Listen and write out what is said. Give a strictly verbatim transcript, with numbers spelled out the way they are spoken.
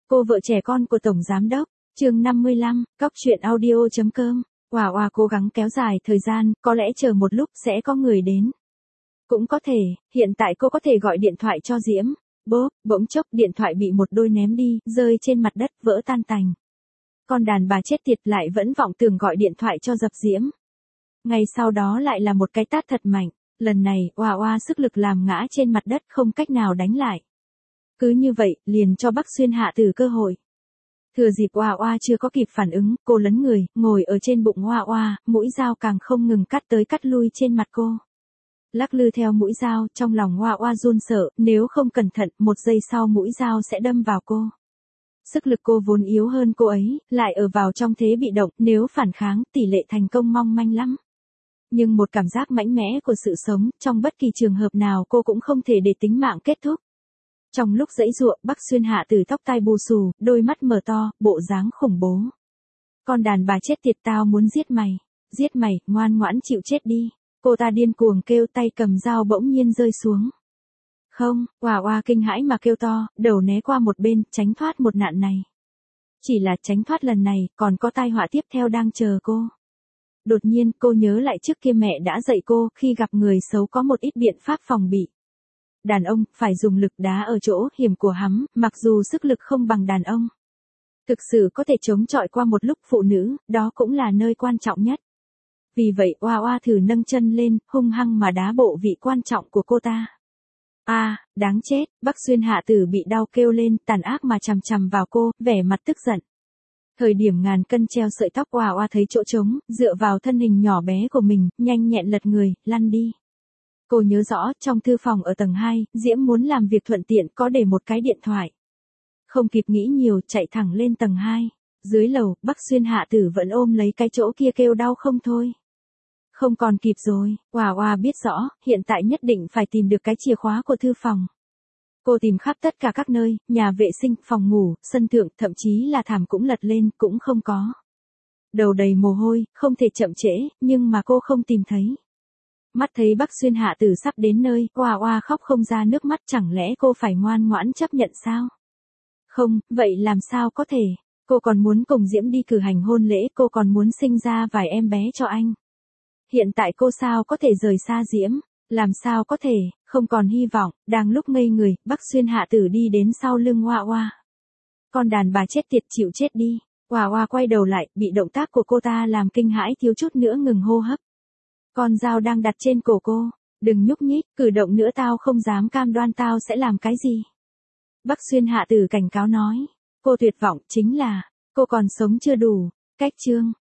Cô vợ trẻ con của Tổng Giám Đốc, chương năm mươi lăm, cóc truyện audio.com. Oà oà cố gắng kéo dài thời gian, có lẽ chờ một lúc sẽ có người đến. Cũng có thể, hiện tại cô có thể gọi điện thoại cho Diễm. Bốp, bỗng chốc điện thoại bị một đôi ném đi, rơi trên mặt đất, vỡ tan tành. Con đàn bà chết tiệt lại vẫn vọng tưởng gọi điện thoại cho dập Diễm. Ngay sau đó lại là một cái tát thật mạnh, lần này, oà oà sức lực làm ngã trên mặt đất không cách nào đánh lại. Cứ như vậy, liền cho Bắc Xuyên Hạ Tử cơ hội. Thừa dịp oà oà chưa có kịp phản ứng, cô lấn người, ngồi ở trên bụng oà oà, mũi dao càng không ngừng cắt tới cắt lui trên mặt cô. Lắc lư theo mũi dao, trong lòng oà oà run sợ, nếu không cẩn thận, một giây sau mũi dao sẽ đâm vào cô. Sức lực cô vốn yếu hơn cô ấy, lại ở vào trong thế bị động, nếu phản kháng, tỷ lệ thành công mong manh lắm. Nhưng một cảm giác mạnh mẽ của sự sống, trong bất kỳ trường hợp nào cô cũng không thể để tính mạng kết thúc. Trong lúc giãy giụa, Bắc Xuyên Hạ Tử tóc tai bù xù, đôi mắt mở to, bộ dáng khủng bố. Con đàn bà chết tiệt, tao muốn giết mày, giết mày, ngoan ngoãn chịu chết đi. Cô ta điên cuồng kêu, tay cầm dao bỗng nhiên rơi xuống. Không, oà oà kinh hãi mà kêu to, đầu né qua một bên, tránh thoát một nạn này. Chỉ là tránh thoát lần này, còn có tai họa tiếp theo đang chờ cô. Đột nhiên, cô nhớ lại trước kia mẹ đã dạy cô, khi gặp người xấu có một ít biện pháp phòng bị. Đàn ông, phải dùng lực đá ở chỗ hiểm của hắn, mặc dù sức lực không bằng đàn ông. Thực sự có thể chống chọi qua một lúc phụ nữ, đó cũng là nơi quan trọng nhất. Vì vậy, oà oà thử nâng chân lên, hung hăng mà đá bộ vị quan trọng của cô ta. A, à, đáng chết, Bắc Xuyên Hạ Tử bị đau kêu lên, tàn ác mà chằm chằm vào cô, vẻ mặt tức giận. Thời điểm ngàn cân treo sợi tóc, oà oà thấy chỗ trống, dựa vào thân hình nhỏ bé của mình, nhanh nhẹn lật người, lăn đi. Cô nhớ rõ, trong thư phòng ở tầng hai, Diễm muốn làm việc thuận tiện có để một cái điện thoại. Không kịp nghĩ nhiều, chạy thẳng lên tầng hai. Dưới lầu, Bắc Xuyên Hạ Tử vẫn ôm lấy cái chỗ kia kêu đau không thôi. Không còn kịp rồi, oà oà biết rõ, hiện tại nhất định phải tìm được cái chìa khóa của thư phòng. Cô tìm khắp tất cả các nơi, nhà vệ sinh, phòng ngủ, sân thượng, thậm chí là thảm cũng lật lên, cũng không có. Đầu đầy mồ hôi, không thể chậm trễ, nhưng mà cô không tìm thấy. Mắt thấy Bắc Xuyên Hạ Tử sắp đến nơi, oà oà khóc không ra nước mắt, chẳng lẽ cô phải ngoan ngoãn chấp nhận sao? Không, vậy làm sao có thể? Cô còn muốn cùng Diễm đi cử hành hôn lễ, cô còn muốn sinh ra vài em bé cho anh. Hiện tại cô sao có thể rời xa Diễm? Làm sao có thể, không còn hy vọng. Đang lúc ngây người, Bắc Xuyên Hạ Tử đi đến sau lưng oà oà. Con đàn bà chết tiệt, chịu chết đi. Oà oà quay đầu lại, bị động tác của cô ta làm kinh hãi, thiếu chút nữa ngừng hô hấp. Con dao đang đặt trên cổ cô. Đừng nhúc nhích, cử động nữa tao không dám cam đoan tao sẽ làm cái gì. Bắc Xuyên Hạ Tử cảnh cáo nói. Cô tuyệt vọng, chính là, cô còn sống chưa đủ. Cách chương.